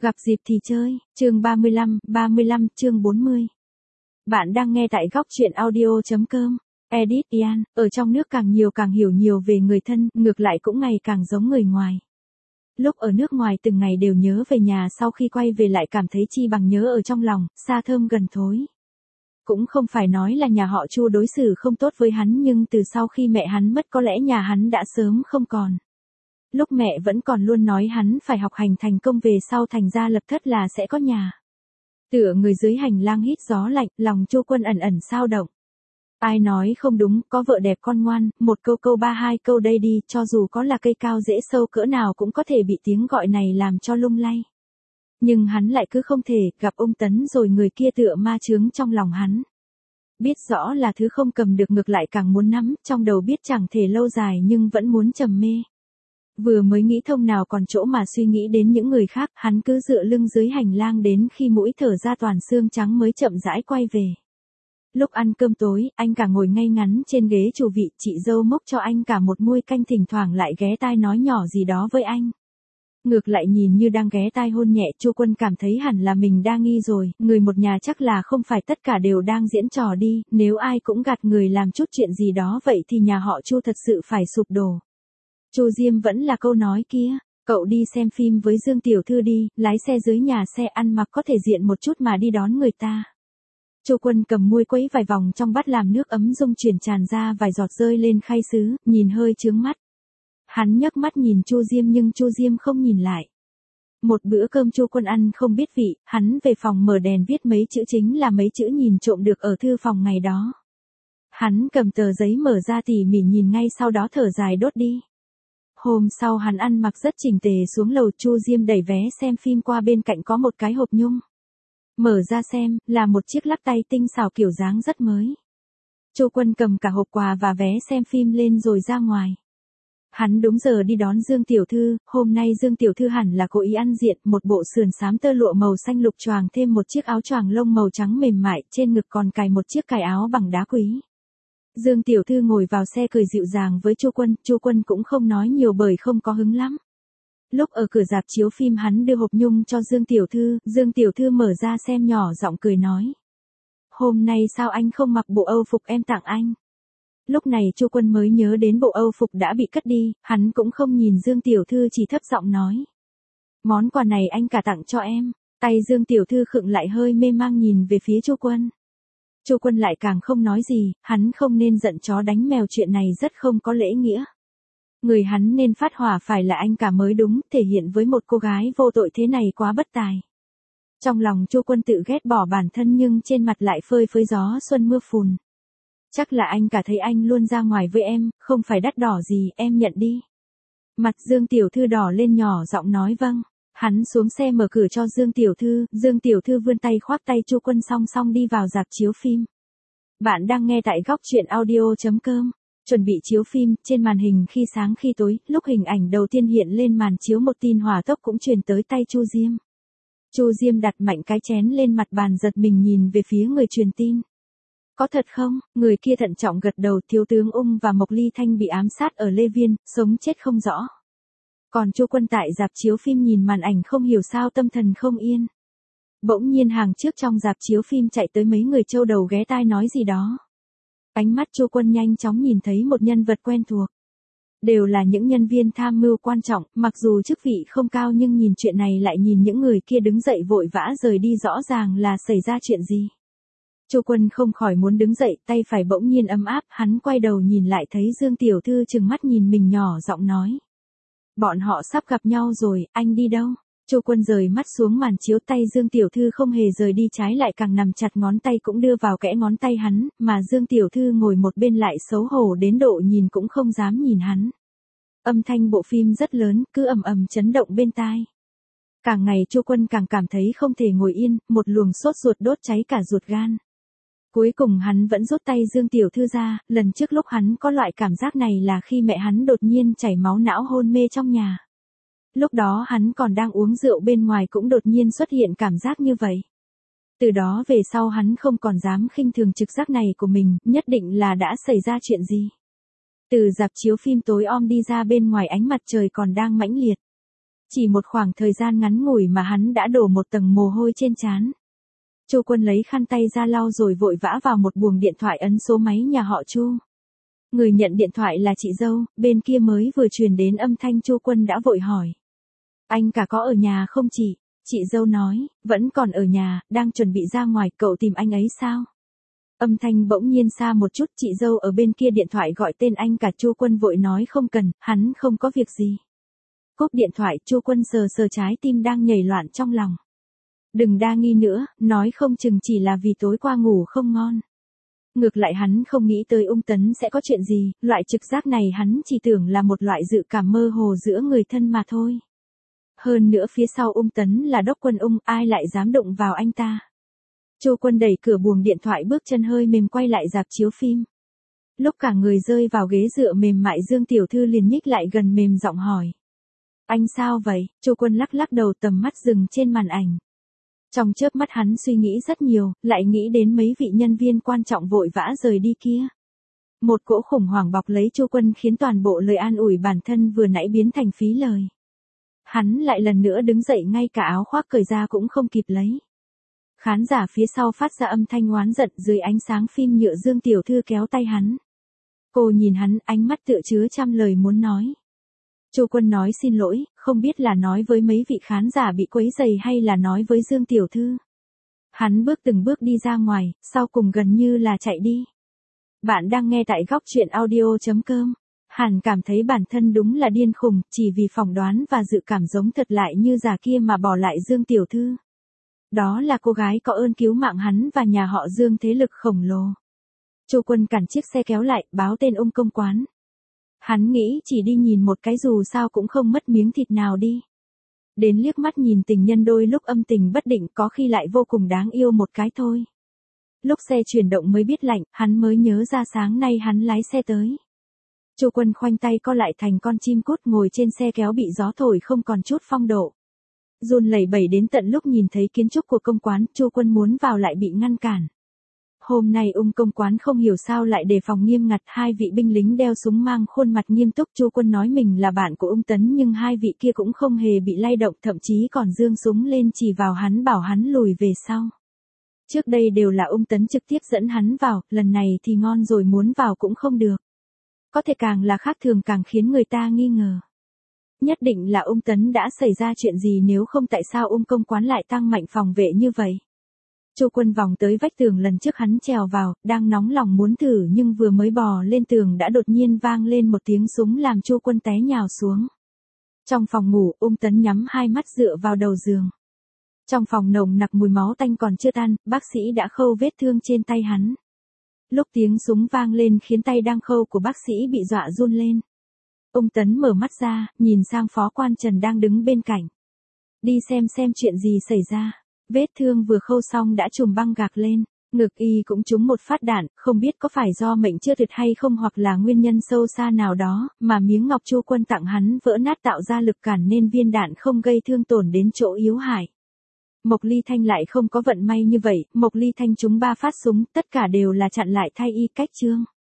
Gặp dịp thì chơi, chương 35, chương 40. Bạn đang nghe tại góc truyện audio.com. Edit Ian, ở trong nước càng nhiều càng hiểu nhiều về người thân, ngược lại cũng ngày càng giống người ngoài. Lúc ở nước ngoài từng ngày đều nhớ về nhà, sau khi quay về lại cảm thấy chi bằng nhớ ở trong lòng, xa thơm gần thối. Cũng không phải nói là nhà họ Chu đối xử không tốt với hắn, nhưng từ sau khi mẹ hắn mất có lẽ nhà hắn đã sớm không còn. Lúc mẹ vẫn còn luôn nói hắn phải học hành thành công về sau thành ra lập thất là sẽ có nhà. Tựa người dưới hành lang hít gió lạnh, lòng Chu Quân ẩn ẩn xao động. Ai nói không đúng, có vợ đẹp con ngoan, một câu ba hai câu đây đi, cho dù có là cây cao rễ sâu cỡ nào cũng có thể bị tiếng gọi này làm cho lung lay. Nhưng hắn lại cứ không thể, gặp ông Tấn rồi người kia tựa ma chướng trong lòng hắn. Biết rõ là thứ không cầm được ngược lại càng muốn nắm, trong đầu biết chẳng thể lâu dài nhưng vẫn muốn trầm mê. Vừa mới nghĩ thông nào còn chỗ mà suy nghĩ đến những người khác, hắn cứ dựa lưng dưới hành lang đến khi mũi thở ra toàn xương trắng mới chậm rãi quay về. Lúc ăn cơm tối, anh cả ngồi ngay ngắn trên ghế chủ vị, chị dâu múc cho anh cả một muôi canh, thỉnh thoảng lại ghé tai nói nhỏ gì đó với anh. Ngược lại nhìn như đang ghé tai hôn nhẹ, Chu Quân cảm thấy hẳn là mình đa nghi rồi, người một nhà chắc là không phải tất cả đều đang diễn trò đi, nếu ai cũng gạt người làm chút chuyện gì đó vậy thì nhà họ Chu thật sự phải sụp đổ. Chu Diêm vẫn là câu nói kia, cậu đi xem phim với Dương Tiểu Thư đi, lái xe dưới nhà xe, ăn mặc có thể diện một chút mà đi đón người ta. Chu Quân cầm muôi quấy vài vòng trong bát làm nước ấm rung chuyển tràn ra vài giọt rơi lên khay sứ, nhìn hơi chướng mắt. Hắn nhấc mắt nhìn Chu Diêm nhưng Chu Diêm không nhìn lại. Một bữa cơm Chu Quân ăn không biết vị, hắn về phòng mở đèn viết mấy chữ, chính là mấy chữ nhìn trộm được ở thư phòng ngày đó. Hắn cầm tờ giấy mở ra tỉ mỉ nhìn, ngay sau đó thở dài đốt đi. Hôm sau hắn ăn mặc rất chỉnh tề xuống lầu, Chu Diêm đẩy vé xem phim qua, bên cạnh có một cái hộp nhung. Mở ra xem, là một chiếc lắc tay tinh xảo kiểu dáng rất mới. Chu Quân cầm cả hộp quà và vé xem phim lên rồi ra ngoài. Hắn đúng giờ đi đón Dương Tiểu Thư, hôm nay Dương Tiểu Thư hẳn là cố ý ăn diện, một bộ sườn xám tơ lụa màu xanh lục choàng thêm một chiếc áo choàng lông màu trắng mềm mại, trên ngực còn cài một chiếc cài áo bằng đá quý. Dương Tiểu Thư ngồi vào xe cười dịu dàng với Chu Quân cũng không nói nhiều bởi không có hứng lắm. Lúc ở cửa rạp chiếu phim hắn đưa hộp nhung cho Dương Tiểu Thư mở ra xem, nhỏ giọng cười nói. Hôm nay sao anh không mặc bộ Âu phục em tặng anh? Lúc này Chu Quân mới nhớ đến bộ Âu phục đã bị cất đi, hắn cũng không nhìn Dương Tiểu Thư, chỉ thấp giọng nói. Món quà này anh cả tặng cho em. Tay Dương Tiểu Thư khựng lại, hơi mê mang nhìn về phía Chu Quân. Chu Quân lại càng không nói gì, hắn không nên giận chó đánh mèo, chuyện này rất không có lễ nghĩa. Người hắn nên phát hỏa phải là anh cả mới đúng, thể hiện với một cô gái vô tội thế này quá bất tài. Trong lòng Chu Quân tự ghét bỏ bản thân nhưng trên mặt lại phơi phới gió xuân mưa phùn. Chắc là anh cả thấy anh luôn ra ngoài với em, không phải đắt đỏ gì, em nhận đi. Mặt Dương Tiểu Thư đỏ lên, nhỏ giọng nói vâng. Hắn xuống xe mở cửa cho Dương Tiểu Thư vươn tay khoác tay Chu Quân, song song đi vào rạp chiếu phim. Bạn đang nghe tại góc truyện audio.com. Chuẩn bị chiếu phim, trên màn hình khi sáng khi tối, lúc hình ảnh đầu tiên hiện lên màn chiếu một tin hỏa tốc cũng truyền tới tay Chu Diêm. Chu Diêm đặt mạnh cái chén lên mặt bàn, giật mình nhìn về phía người truyền tin. Có thật không? Người kia thận trọng gật đầu. Thiếu tướng Ung và Mộc Ly Thanh bị ám sát ở Lê Viên, sống chết không rõ. Còn Chu Quân tại rạp chiếu phim nhìn màn ảnh không hiểu sao tâm thần không yên. Bỗng nhiên hàng trước trong rạp chiếu phim chạy tới mấy người châu đầu ghé tai nói gì đó. Ánh mắt Chu Quân nhanh chóng nhìn thấy một nhân vật quen thuộc. Đều là những nhân viên tham mưu quan trọng, mặc dù chức vị không cao nhưng nhìn chuyện này lại nhìn những người kia đứng dậy vội vã rời đi, rõ ràng là xảy ra chuyện gì. Chu Quân không khỏi muốn đứng dậy, tay phải bỗng nhiên ấm áp, hắn quay đầu nhìn lại thấy Dương Tiểu Thư trừng mắt nhìn mình, nhỏ giọng nói. Bọn họ sắp gặp nhau rồi, anh đi đâu? Chu Quân rời mắt xuống màn chiếu, tay Dương Tiểu Thư không hề rời đi, trái lại càng nằm chặt, ngón tay cũng đưa vào kẽ ngón tay hắn, mà Dương Tiểu Thư ngồi một bên lại xấu hổ đến độ nhìn cũng không dám nhìn hắn. Âm thanh bộ phim rất lớn, cứ ầm ầm chấn động bên tai. Càng ngày Chu Quân càng cảm thấy không thể ngồi yên, một luồng sốt ruột đốt cháy cả ruột gan. Cuối cùng hắn vẫn rút tay Dương Tiểu Thư ra, lần trước lúc hắn có loại cảm giác này là khi mẹ hắn đột nhiên chảy máu não hôn mê trong nhà. Lúc đó hắn còn đang uống rượu, bên ngoài cũng đột nhiên xuất hiện cảm giác như vậy. Từ đó về sau hắn không còn dám khinh thường trực giác này của mình, nhất định là đã xảy ra chuyện gì. Từ rạp chiếu phim tối om đi ra, bên ngoài ánh mặt trời còn đang mãnh liệt. Chỉ một khoảng thời gian ngắn ngủi mà hắn đã đổ một tầng mồ hôi trên trán. Chu Quân lấy khăn tay ra lau rồi vội vã vào một buồng điện thoại ấn số máy nhà họ Chu. Người nhận điện thoại là chị dâu, bên kia mới vừa truyền đến âm thanh. Chu Quân đã vội hỏi. Anh cả có ở nhà không chị? Chị dâu nói, vẫn còn ở nhà, đang chuẩn bị ra ngoài, cậu tìm anh ấy sao? Âm thanh bỗng nhiên xa một chút, chị dâu ở bên kia điện thoại gọi tên anh cả. Chu Quân vội nói không cần, hắn không có việc gì. Cúp điện thoại, Chu Quân sờ sờ trái tim đang nhảy loạn trong lòng. Đừng đa nghi nữa, nói không chừng chỉ là vì tối qua ngủ không ngon. Ngược lại hắn không nghĩ tới Ung Tấn sẽ có chuyện gì, loại trực giác này hắn chỉ tưởng là một loại dự cảm mơ hồ giữa người thân mà thôi. Hơn nữa phía sau Ung Tấn là Đốc Quân Ung, ai lại dám đụng vào anh ta. Chu Quân đẩy cửa buồng điện thoại, bước chân hơi mềm quay lại rạp chiếu phim. Lúc cả người rơi vào ghế dựa mềm mại, Dương tiểu thư liền nhích lại gần mềm giọng hỏi. Anh sao vậy? Chu Quân lắc lắc đầu, tầm mắt dừng trên màn ảnh. Trong chớp mắt hắn suy nghĩ rất nhiều, lại nghĩ đến mấy vị nhân viên quan trọng vội vã rời đi kia. Một cỗ khủng hoảng bọc lấy Chu Quân khiến toàn bộ lời an ủi bản thân vừa nãy biến thành phí lời. Hắn lại lần nữa đứng dậy, ngay cả áo khoác cởi ra cũng không kịp lấy. Khán giả phía sau phát ra âm thanh oán giận. Dưới ánh sáng phim nhựa, Dương tiểu thư kéo tay hắn. Cô nhìn hắn, ánh mắt tựa chứa trăm lời muốn nói. Chu Quân nói xin lỗi, không biết là nói với mấy vị khán giả bị quấy rầy hay là nói với Dương tiểu thư. Hắn bước từng bước đi ra ngoài, sau cùng gần như là chạy đi. Bạn đang nghe tại Góc Chuyện Audio.com. Hàn cảm thấy bản thân đúng là điên khùng, chỉ vì phỏng đoán và dự cảm giống thật lại như giả kia mà bỏ lại Dương tiểu thư. Đó là cô gái có ơn cứu mạng hắn và nhà họ Dương, thế lực khổng lồ. Chu Quân cản chiếc xe kéo lại, báo tên Ung công quán. Hắn nghĩ chỉ đi nhìn một cái dù sao cũng không mất miếng thịt nào đi. Đến liếc mắt nhìn tình nhân đôi lúc âm tình bất định, có khi lại vô cùng đáng yêu một cái thôi. Lúc xe chuyển động mới biết lạnh, hắn mới nhớ ra sáng nay hắn lái xe tới. Chu Quân khoanh tay co lại thành con chim cút, ngồi trên xe kéo bị gió thổi không còn chút phong độ. Run lẩy bẩy đến tận lúc nhìn thấy kiến trúc của công quán, Chu Quân muốn vào lại bị ngăn cản. Hôm nay Ung công quán không hiểu sao lại đề phòng nghiêm ngặt, hai vị binh lính đeo súng mang khuôn mặt nghiêm túc. Chu Quân nói mình là bạn của Ung Tấn nhưng hai vị kia cũng không hề bị lay động, thậm chí còn giương súng lên chỉ vào hắn, bảo hắn lùi về sau. Trước đây đều là Ung Tấn trực tiếp dẫn hắn vào, lần này thì ngon rồi muốn vào cũng không được. Có thể càng là khác thường càng khiến người ta nghi ngờ. Nhất định là Ung Tấn đã xảy ra chuyện gì, nếu không tại sao Ung công quán lại tăng mạnh phòng vệ như vậy. Chu Quân vòng tới vách tường lần trước hắn trèo vào, đang nóng lòng muốn thử nhưng vừa mới bò lên tường đã đột nhiên vang lên một tiếng súng làm Chu Quân té nhào xuống. Trong phòng ngủ, Ung Tấn nhắm hai mắt dựa vào đầu giường. Trong phòng nồng nặc mùi máu tanh còn chưa tan, bác sĩ đã khâu vết thương trên tay hắn. Lúc tiếng súng vang lên khiến tay đang khâu của bác sĩ bị dọa run lên. Ung Tấn mở mắt ra, nhìn sang Phó Quan Trần đang đứng bên cạnh. Đi xem chuyện gì xảy ra. Vết thương vừa khâu xong đã chùm băng gạc lên, ngực y cũng trúng một phát đạn, không biết có phải do mệnh chưa tuyệt hay không hoặc là nguyên nhân sâu xa nào đó, mà miếng ngọc Chu Quân tặng hắn vỡ nát tạo ra lực cản nên viên đạn không gây thương tổn đến chỗ yếu hại. Mộc Ly Thanh lại không có vận may như vậy, Mộc Ly Thanh trúng 3 phát súng, tất cả đều là chặn lại thay y cách trương.